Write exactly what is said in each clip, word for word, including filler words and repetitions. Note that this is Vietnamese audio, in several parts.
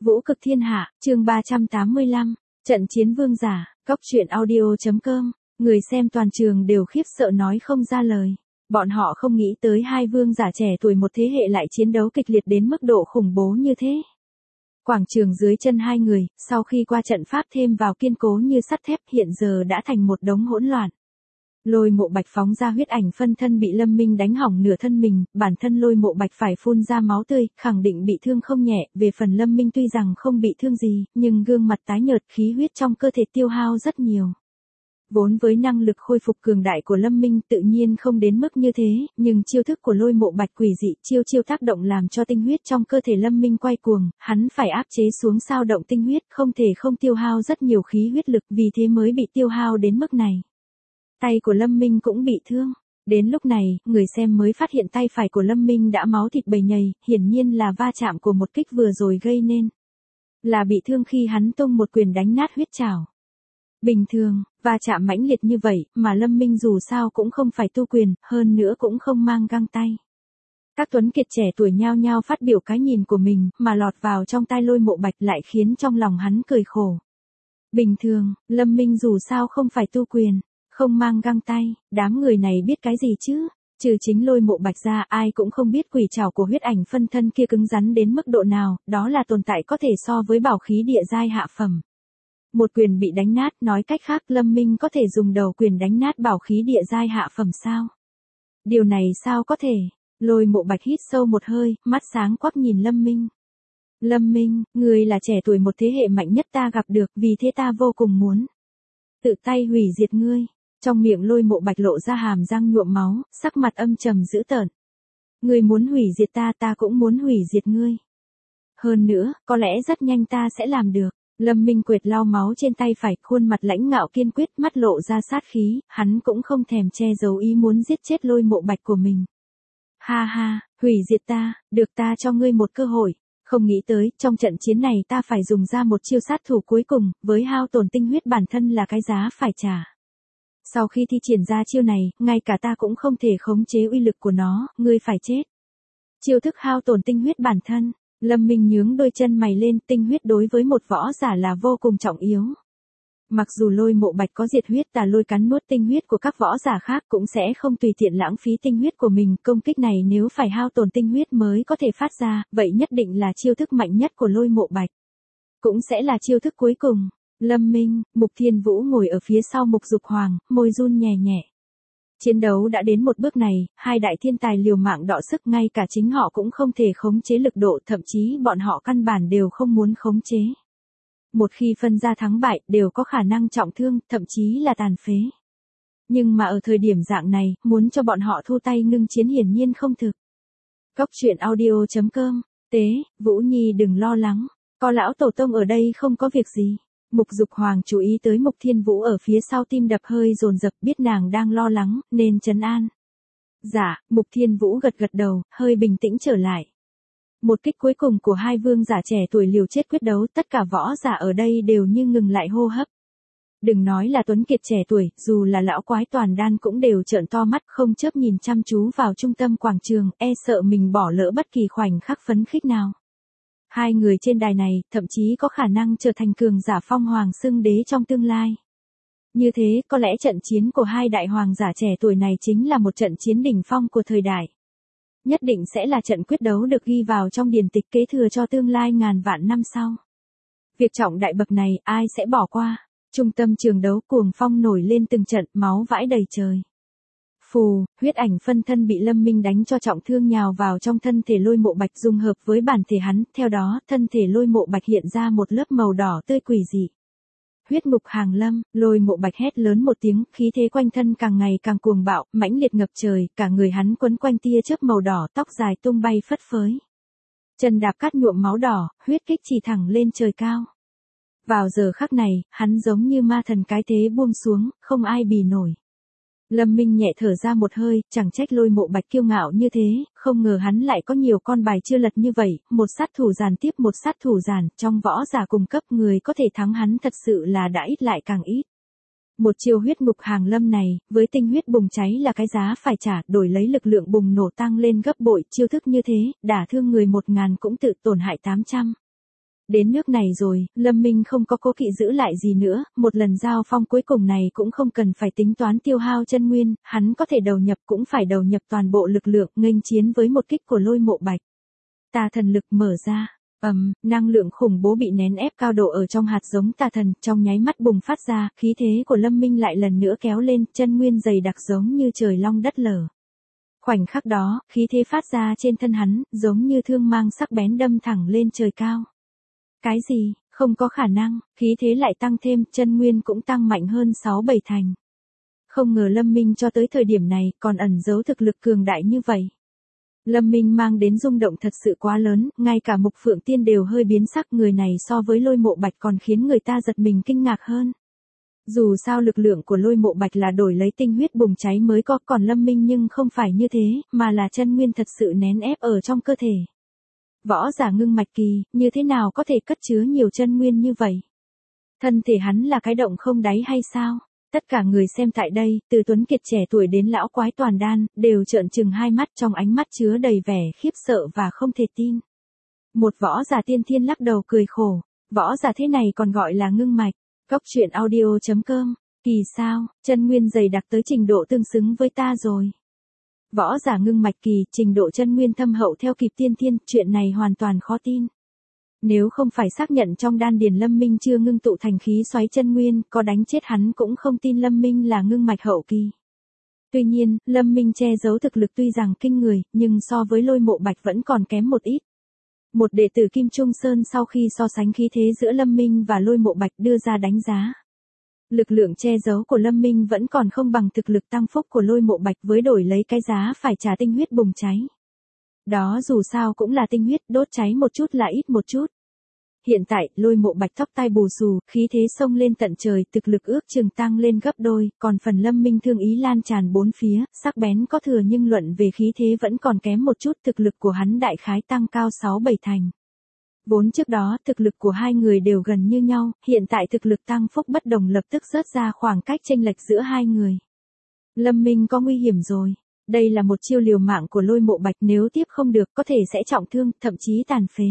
Vũ cực thiên hạ, chương ba trăm tám mươi lăm, trận chiến vương giả, Cóc truyện audio.com, người xem toàn trường đều khiếp sợ nói không ra lời. Bọn họ không nghĩ tới hai vương giả trẻ tuổi một thế hệ lại chiến đấu kịch liệt đến mức độ khủng bố như thế. Quảng trường dưới chân hai người, sau khi qua trận pháp thêm vào kiên cố như sắt thép hiện giờ đã thành một đống hỗn loạn. Lôi Mộ Bạch phóng ra huyết ảnh phân thân bị Lâm Minh đánh hỏng nửa thân mình, bản thân Lôi Mộ Bạch phải phun ra máu tươi, khẳng định bị thương không nhẹ, về phần Lâm Minh tuy rằng không bị thương gì, nhưng gương mặt tái nhợt, khí huyết trong cơ thể tiêu hao rất nhiều. Vốn với năng lực khôi phục cường đại của Lâm Minh tự nhiên không đến mức như thế, nhưng chiêu thức của Lôi Mộ Bạch quỷ dị, chiêu chiêu tác động làm cho tinh huyết trong cơ thể Lâm Minh quay cuồng, hắn phải áp chế xuống sao động tinh huyết, không thể không tiêu hao rất nhiều khí huyết lực, vì thế mới bị tiêu hao đến mức này. Tay của Lâm Minh cũng bị thương. Đến lúc này, người xem mới phát hiện tay phải của Lâm Minh đã máu thịt bầy nhầy, hiển nhiên là va chạm của một kích vừa rồi gây nên. Là bị thương khi hắn tung một quyền đánh nát huyết trảo. Bình thường, va chạm mãnh liệt như vậy, mà Lâm Minh dù sao cũng không phải tu quyền, hơn nữa cũng không mang găng tay. Các tuấn kiệt trẻ tuổi nhao nhao phát biểu cái nhìn của mình, mà lọt vào trong tai Lôi Mộ Bạch lại khiến trong lòng hắn cười khổ. Bình thường, Lâm Minh dù sao không phải tu quyền. Không mang găng tay, đám người này biết cái gì chứ? Trừ chính Lôi Mộ Bạch ra, ai cũng không biết quỷ trảo của huyết ảnh phân thân kia cứng rắn đến mức độ nào, đó là tồn tại có thể so với bảo khí địa giai hạ phẩm. Một quyền bị đánh nát, nói cách khác Lâm Minh có thể dùng đầu quyền đánh nát bảo khí địa giai hạ phẩm sao? Điều này sao có thể? Lôi Mộ Bạch hít sâu một hơi, mắt sáng quắc nhìn Lâm Minh. Lâm Minh, người là trẻ tuổi một thế hệ mạnh nhất ta gặp được, vì thế ta vô cùng muốn tự tay hủy diệt ngươi. Trong miệng Lôi Mộ Bạch lộ ra hàm răng nhuộm máu, sắc mặt âm trầm dữ tợn. Ngươi muốn hủy diệt ta, ta cũng muốn hủy diệt ngươi. Hơn nữa, có lẽ rất nhanh ta sẽ làm được. Lâm Minh quệt lau máu trên tay phải, khuôn mặt lãnh ngạo kiên quyết, mắt lộ ra sát khí, hắn cũng không thèm che giấu ý muốn giết chết Lôi Mộ Bạch của mình. Ha ha, hủy diệt ta, được ta cho ngươi một cơ hội. Không nghĩ tới, trong trận chiến này ta phải dùng ra một chiêu sát thủ cuối cùng, với hao tổn tinh huyết bản thân là cái giá phải trả. Sau khi thi triển ra chiêu này, ngay cả ta cũng không thể khống chế uy lực của nó, ngươi phải chết. Chiêu thức hao tổn tinh huyết bản thân, Lâm Minh nhướng đôi chân mày lên, tinh huyết đối với một võ giả là vô cùng trọng yếu. Mặc dù Lôi Mộ Bạch có diệt huyết tà lôi cắn nuốt tinh huyết của các võ giả khác cũng sẽ không tùy tiện lãng phí tinh huyết của mình, công kích này nếu phải hao tổn tinh huyết mới có thể phát ra, vậy nhất định là chiêu thức mạnh nhất của Lôi Mộ Bạch. Cũng sẽ là chiêu thức cuối cùng. Lâm Minh, Mục Thiên Vũ ngồi ở phía sau Mục Dục Hoàng, môi run nhẹ nhẹ. Chiến đấu đã đến một bước này, hai đại thiên tài liều mạng đọ sức, ngay cả chính họ cũng không thể khống chế lực độ, thậm chí bọn họ căn bản đều không muốn khống chế. Một khi phân ra thắng bại, đều có khả năng trọng thương, thậm chí là tàn phế. Nhưng mà ở thời điểm dạng này, muốn cho bọn họ thu tay ngưng chiến hiển nhiên không thực. Cóc truyện audio.com, Tế, Vũ Nhi đừng lo lắng, có lão tổ tông ở đây không có việc gì. Mục Dục Hoàng chú ý tới Mục Thiên Vũ ở phía sau, tim đập hơi dồn dập, biết nàng đang lo lắng, nên trấn an. Dạ, Mục Thiên Vũ gật gật đầu, hơi bình tĩnh trở lại. Một kích cuối cùng của hai vương giả trẻ tuổi liều chết quyết đấu, tất cả võ giả ở đây đều như ngừng lại hô hấp. Đừng nói là tuấn kiệt trẻ tuổi, dù là lão quái toàn đan cũng đều trợn to mắt không chớp nhìn chăm chú vào trung tâm quảng trường, e sợ mình bỏ lỡ bất kỳ khoảnh khắc phấn khích nào. Hai người trên đài này, thậm chí có khả năng trở thành cường giả phong hoàng xưng đế trong tương lai. Như thế, có lẽ trận chiến của hai đại hoàng giả trẻ tuổi này chính là một trận chiến đỉnh phong của thời đại. Nhất định sẽ là trận quyết đấu được ghi vào trong điển tịch kế thừa cho tương lai ngàn vạn năm sau. Việc trọng đại bậc này, ai sẽ bỏ qua? Trung tâm trường đấu cuồng phong nổi lên từng trận, máu vãi đầy trời. Phù, huyết ảnh phân thân bị Lâm Minh đánh cho trọng thương nhào vào trong thân thể Lôi Mộ Bạch dung hợp với bản thể hắn, theo đó, thân thể Lôi Mộ Bạch hiện ra một lớp màu đỏ tươi quỷ dị. Huyết ngục hàng lâm, Lôi Mộ Bạch hét lớn một tiếng, khí thế quanh thân càng ngày càng cuồng bạo, mãnh liệt ngập trời, cả người hắn quấn quanh tia chớp màu đỏ, tóc dài tung bay phất phới. Chân đạp cát nhuộm máu đỏ, huyết kích chỉ thẳng lên trời cao. Vào giờ khắc này, hắn giống như ma thần cái thế buông xuống, không ai bì nổi. Lâm Minh nhẹ thở ra một hơi, chẳng trách Lôi Mộ Bạch kiêu ngạo như thế, không ngờ hắn lại có nhiều con bài chưa lật như vậy, một sát thủ giàn tiếp một sát thủ giàn, trong võ giả cùng cấp người có thể thắng hắn thật sự là đã ít lại càng ít. Một chiêu huyết ngục hàng lâm này, với tinh huyết bùng cháy là cái giá phải trả, đổi lấy lực lượng bùng nổ tăng lên gấp bội, chiêu thức như thế, đả thương người một ngàn cũng tự tổn hại tám trăm. Đến nước này rồi, Lâm Minh không có cố kỵ giữ lại gì nữa, một lần giao phong cuối cùng này cũng không cần phải tính toán tiêu hao chân nguyên, hắn có thể đầu nhập cũng phải đầu nhập toàn bộ lực lượng nghênh chiến với một kích của Lôi Mộ Bạch. Tà thần lực mở ra, ầm, năng lượng khủng bố bị nén ép cao độ ở trong hạt giống tà thần, trong nháy mắt bùng phát ra, khí thế của Lâm Minh lại lần nữa kéo lên, chân nguyên dày đặc giống như trời long đất lở. Khoảnh khắc đó, khí thế phát ra trên thân hắn, giống như thương mang sắc bén đâm thẳng lên trời cao. Cái gì, không có khả năng, khí thế lại tăng thêm, chân nguyên cũng tăng mạnh hơn sáu bảy thành. Không ngờ Lâm Minh cho tới thời điểm này còn ẩn giấu thực lực cường đại như vậy. Lâm Minh mang đến rung động thật sự quá lớn, ngay cả Mục Phượng Tiên đều hơi biến sắc, người này so với Lôi Mộ Bạch còn khiến người ta giật mình kinh ngạc hơn. Dù sao lực lượng của Lôi Mộ Bạch là đổi lấy tinh huyết bùng cháy mới có, còn Lâm Minh nhưng không phải như thế, mà là chân nguyên thật sự nén ép ở trong cơ thể. Võ giả ngưng mạch kỳ, như thế nào có thể cất chứa nhiều chân nguyên như vậy? Thân thể hắn là cái động không đáy hay sao? Tất cả người xem tại đây, từ tuấn kiệt trẻ tuổi đến lão quái toàn đan, đều trợn trừng hai mắt, trong ánh mắt chứa đầy vẻ khiếp sợ và không thể tin. Một võ giả tiên thiên lắc đầu cười khổ, võ giả thế này còn gọi là ngưng mạch. Cốc truyện audio chấm com, kỳ sao, chân nguyên dày đặc tới trình độ tương xứng với ta rồi. Võ giả ngưng mạch kỳ, trình độ chân nguyên thâm hậu theo kịp tiên thiên, chuyện này hoàn toàn khó tin. Nếu không phải xác nhận trong đan điền Lâm Minh chưa ngưng tụ thành khí xoáy chân nguyên, có đánh chết hắn cũng không tin Lâm Minh là ngưng mạch hậu kỳ. Tuy nhiên, Lâm Minh che giấu thực lực tuy rằng kinh người, nhưng so với Lôi Mộ Bạch vẫn còn kém một ít. Một đệ tử Kim Trung Sơn sau khi so sánh khí thế giữa Lâm Minh và Lôi Mộ Bạch đưa ra đánh giá. Lực lượng che giấu của Lâm Minh vẫn còn không bằng thực lực tăng phúc của Lôi Mộ Bạch với đổi lấy cái giá phải trả tinh huyết bùng cháy. Đó dù sao cũng là tinh huyết, đốt cháy một chút là ít một chút. Hiện tại, Lôi Mộ Bạch tóc tai bù xù, khí thế xông lên tận trời, thực lực ước chừng tăng lên gấp đôi, còn phần Lâm Minh thương ý lan tràn bốn phía, sắc bén có thừa nhưng luận về khí thế vẫn còn kém một chút, thực lực của hắn đại khái tăng cao sáu bảy thành. Vốn trước đó, thực lực của hai người đều gần như nhau, hiện tại thực lực tăng phúc bất đồng lập tức rớt ra khoảng cách chênh lệch giữa hai người. Lâm Minh có nguy hiểm rồi. Đây là một chiêu liều mạng của Lôi Mộ Bạch, nếu tiếp không được có thể sẽ trọng thương, thậm chí tàn phế.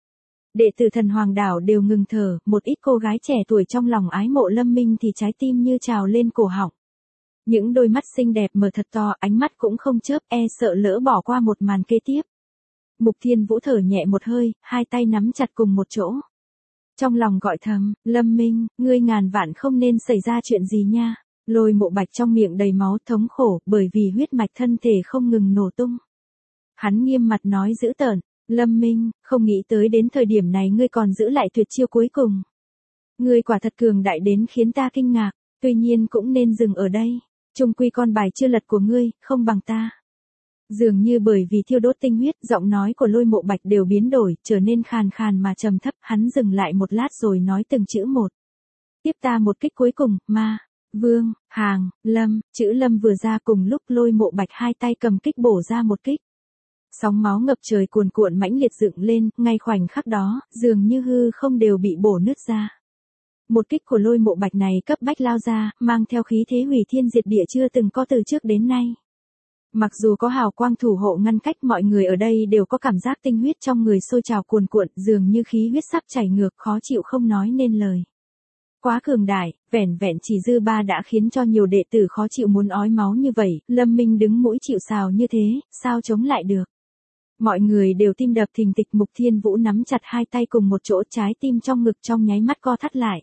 Đệ tử Thần Hoàng Đảo đều ngừng thở, một ít cô gái trẻ tuổi trong lòng ái mộ Lâm Minh thì trái tim như trào lên cổ họng. Những đôi mắt xinh đẹp mở thật to, ánh mắt cũng không chớp, e sợ lỡ bỏ qua một màn kế tiếp. Mục Thiên Vũ thở nhẹ một hơi, hai tay nắm chặt cùng một chỗ. Trong lòng gọi thầm, Lâm Minh, ngươi ngàn vạn không nên xảy ra chuyện gì nha. Lôi Mộ Bạch trong miệng đầy máu thống khổ, bởi vì huyết mạch thân thể không ngừng nổ tung. Hắn nghiêm mặt nói dữ tợn, Lâm Minh, không nghĩ tới đến thời điểm này ngươi còn giữ lại tuyệt chiêu cuối cùng. Ngươi quả thật cường đại đến khiến ta kinh ngạc, tuy nhiên cũng nên dừng ở đây. Chung quy con bài chưa lật của ngươi, không bằng ta. Dường như bởi vì thiêu đốt tinh huyết, giọng nói của Lôi Mộ Bạch đều biến đổi, trở nên khàn khàn mà trầm thấp, hắn dừng lại một lát rồi nói từng chữ một. Tiếp ta một kích cuối cùng, ma, vương, hàng, lâm, chữ lâm vừa ra cùng lúc Lôi Mộ Bạch hai tay cầm kích bổ ra một kích. Sóng máu ngập trời cuồn cuộn mãnh liệt dựng lên, ngay khoảnh khắc đó, dường như hư không đều bị bổ nứt ra. Một kích của Lôi Mộ Bạch này cấp bách lao ra, mang theo khí thế hủy thiên diệt địa chưa từng có từ trước đến nay. Mặc dù có hào quang thủ hộ ngăn cách, mọi người ở đây đều có cảm giác tinh huyết trong người sôi trào cuồn cuộn, dường như khí huyết sắp chảy ngược, khó chịu không nói nên lời. Quá cường đại, vẻn vẹn chỉ dư ba đã khiến cho nhiều đệ tử khó chịu muốn ói máu như vậy, Lâm Minh đứng mũi chịu sào như thế, sao chống lại được. Mọi người đều tim đập thình thịch, Mục Thiên Vũ nắm chặt hai tay cùng một chỗ, trái tim trong ngực trong nháy mắt co thắt lại.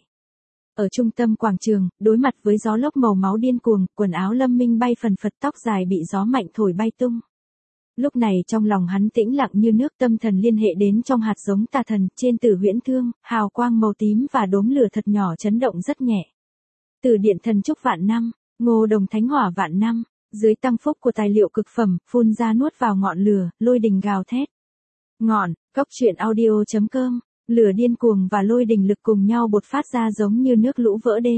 Ở trung tâm quảng trường, đối mặt với gió lốc màu máu điên cuồng, quần áo Lâm Minh bay phần phật, tóc dài bị gió mạnh thổi bay tung. Lúc này trong lòng hắn tĩnh lặng như nước, tâm thần liên hệ đến trong hạt giống tà thần, trên Tử Huyễn Thương, hào quang màu tím và đốm lửa thật nhỏ chấn động rất nhẹ. Từ Điện Thần Trúc vạn năm, Ngô Đồng Thánh Hỏa vạn năm, dưới tăng phúc của tài liệu cực phẩm, phun ra nuốt vào ngọn lửa, lôi đình gào thét. Ngọn, cốc truyện audio chấm com. Lửa điên cuồng và lôi đình lực cùng nhau bột phát ra giống như nước lũ vỡ đê.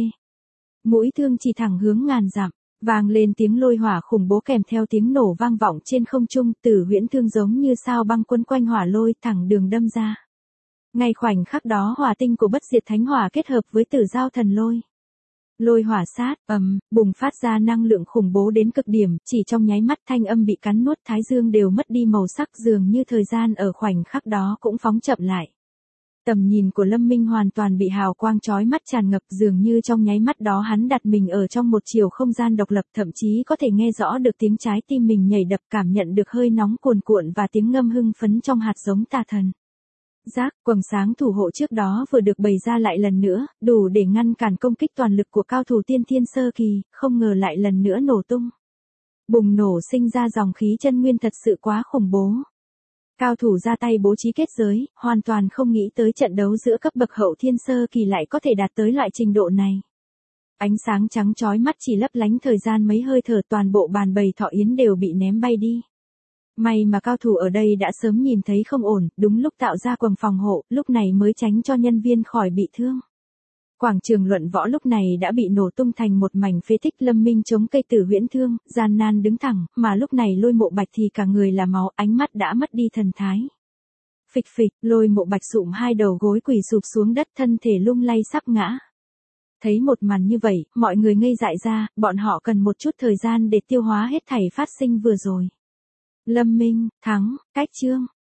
Mũi thương chỉ thẳng hướng ngàn dặm, vang lên tiếng lôi hỏa khủng bố kèm theo tiếng nổ vang vọng trên không trung, Tử Huyễn Thương giống như sao băng quấn quanh hỏa lôi thẳng đường đâm ra. Ngay khoảnh khắc đó hỏa tinh của bất diệt thánh hỏa kết hợp với Tử Giao thần lôi. Lôi hỏa sát, ầm, bùng phát ra năng lượng khủng bố đến cực điểm, chỉ trong nháy mắt thanh âm bị cắn nuốt, thái dương đều mất đi màu sắc, dường như thời gian ở khoảnh khắc đó cũng phóng chậm lại. Tầm nhìn của Lâm Minh hoàn toàn bị hào quang chói mắt tràn ngập, dường như trong nháy mắt đó hắn đặt mình ở trong một chiều không gian độc lập, thậm chí có thể nghe rõ được tiếng trái tim mình nhảy đập, cảm nhận được hơi nóng cuồn cuộn và tiếng ngâm hưng phấn trong hạt giống tà thần. Giác, quầng sáng thủ hộ trước đó vừa được bày ra lại lần nữa, đủ để ngăn cản công kích toàn lực của cao thủ tiên thiên sơ kỳ, không ngờ lại lần nữa nổ tung. Bùng nổ sinh ra dòng khí chân nguyên thật sự quá khủng bố. Cao thủ ra tay bố trí kết giới, hoàn toàn không nghĩ tới trận đấu giữa cấp bậc hậu thiên sơ kỳ lại có thể đạt tới loại trình độ này. Ánh sáng trắng chói mắt chỉ lấp lánh thời gian mấy hơi thở, toàn bộ bàn bầy thọ yến đều bị ném bay đi. May mà cao thủ ở đây đã sớm nhìn thấy không ổn, đúng lúc tạo ra quầng phòng hộ, lúc này mới tránh cho nhân viên khỏi bị thương. Quảng trường luận võ lúc này đã bị nổ tung thành một mảnh phế tích. Lâm Minh chống cây tử huyễn thương, gian nan đứng thẳng, mà lúc này Lôi Mộ Bạch thì cả người là máu, ánh mắt đã mất đi thần thái. Phịch phịch, Lôi Mộ Bạch sụm hai đầu gối quỳ sụp xuống đất, thân thể lung lay sắp ngã. Thấy một màn như vậy, mọi người ngây dại ra, bọn họ cần một chút thời gian để tiêu hóa hết thảy phát sinh vừa rồi. Lâm Minh, thắng, cách chương.